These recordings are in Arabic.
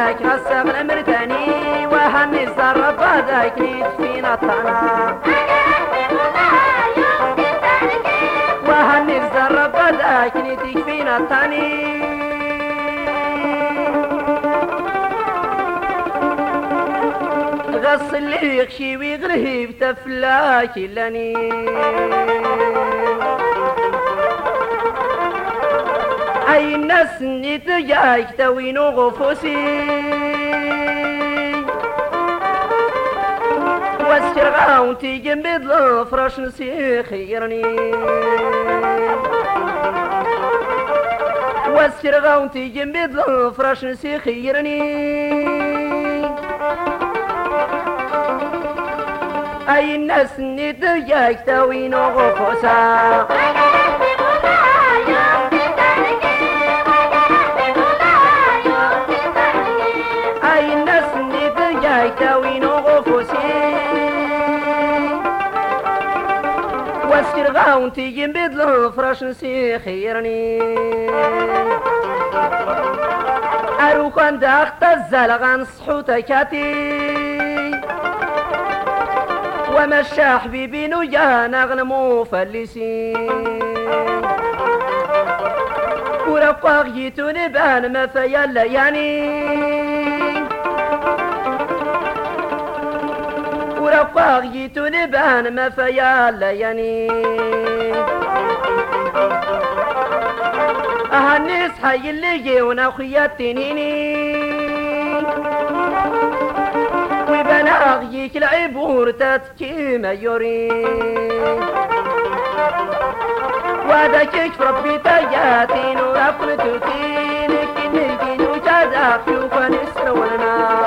ياك غسغ مرتاني وهني الزرب هذاك فينا الطنا وهني الزرب هذاك فينا الطني غص اللي يخشي ويغرهب تفلاك لاني اي الناس نتجاك توينو غفوسي واسكر تيجن بيضل فرش نسي خيرني واسكر تيجن بيضل فرش نسي خيرني اي الناس نتجاك توينو غفوسا اي الناس نتجاك توينو غفوسي واسكر تيجن بيضل فرش نسي خيرني اروك عند اخت الزلغان صحوتكاتي ومشى حبيبي نجانا غنمو فلسين ورقاق جيتو نبان ما فيالا يعني ورقاق جيتو نبان ما فيالا يعني الناس حي اللي جيونا خيات تنيني وبناغ يك العبور تتكي ما يورين وهذاك يكفر ربي تياتين ورفل توتين كنيكين وجازاك شوف نسر ولنا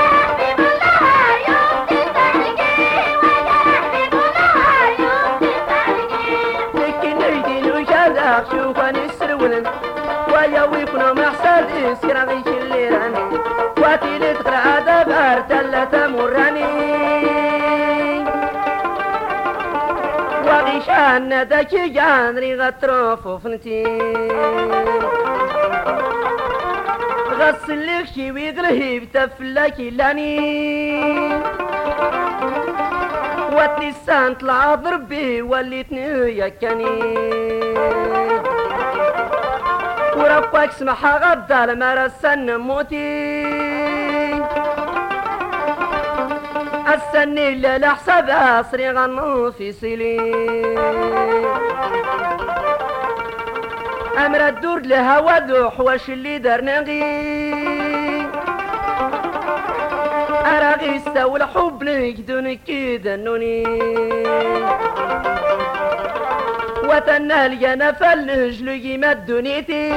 كنيكين وجازاك شوف نسر ولنا ويا ويكونوا محسد اسكرا غيش الليران واتي لتقرا دبار تلا تمراني وغيشان داكي جانري غطروف وفنتي غسل لك شي ويغرهب تفلاكي لاني واتني السان طلع ضربي وليتني يكاني وربك سمحها غدا ما رسن موتي السني اللي لحسب أسري غنو في سيلي أمر الدور لها ودوح واش اللي درنغي أراغي استوى الحب لك دون كيدا نوني وتنال جانا فلج لجي مدنيتي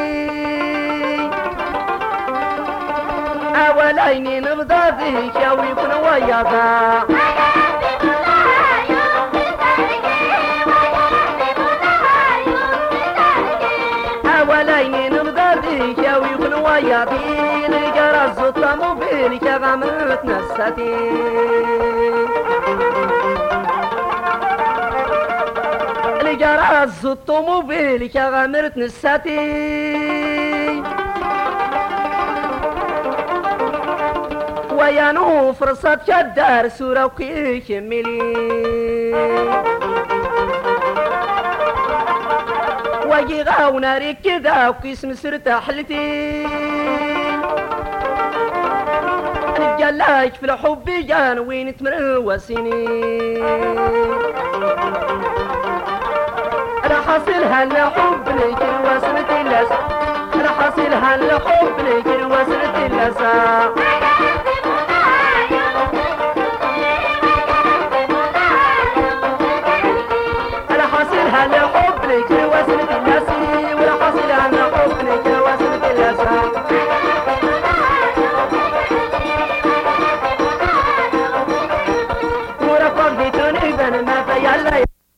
أوليني نبضى ذيك أو يكون وياضا أوليني نبضى ذيك أو يكون وياضي لجرى الزطة مبينك غمرت نساتي جرى الزط موبيلك غامرت نساتي ويانو فرصة كدار سورة وكي كملي ويجي غاونا ريك كدا وكيسم سرت حلتي رجالاك في الحب جان وين تمروسيني حاصلها لحب لك وصلت اللسا حاصلها لحب لك وصلت اللسا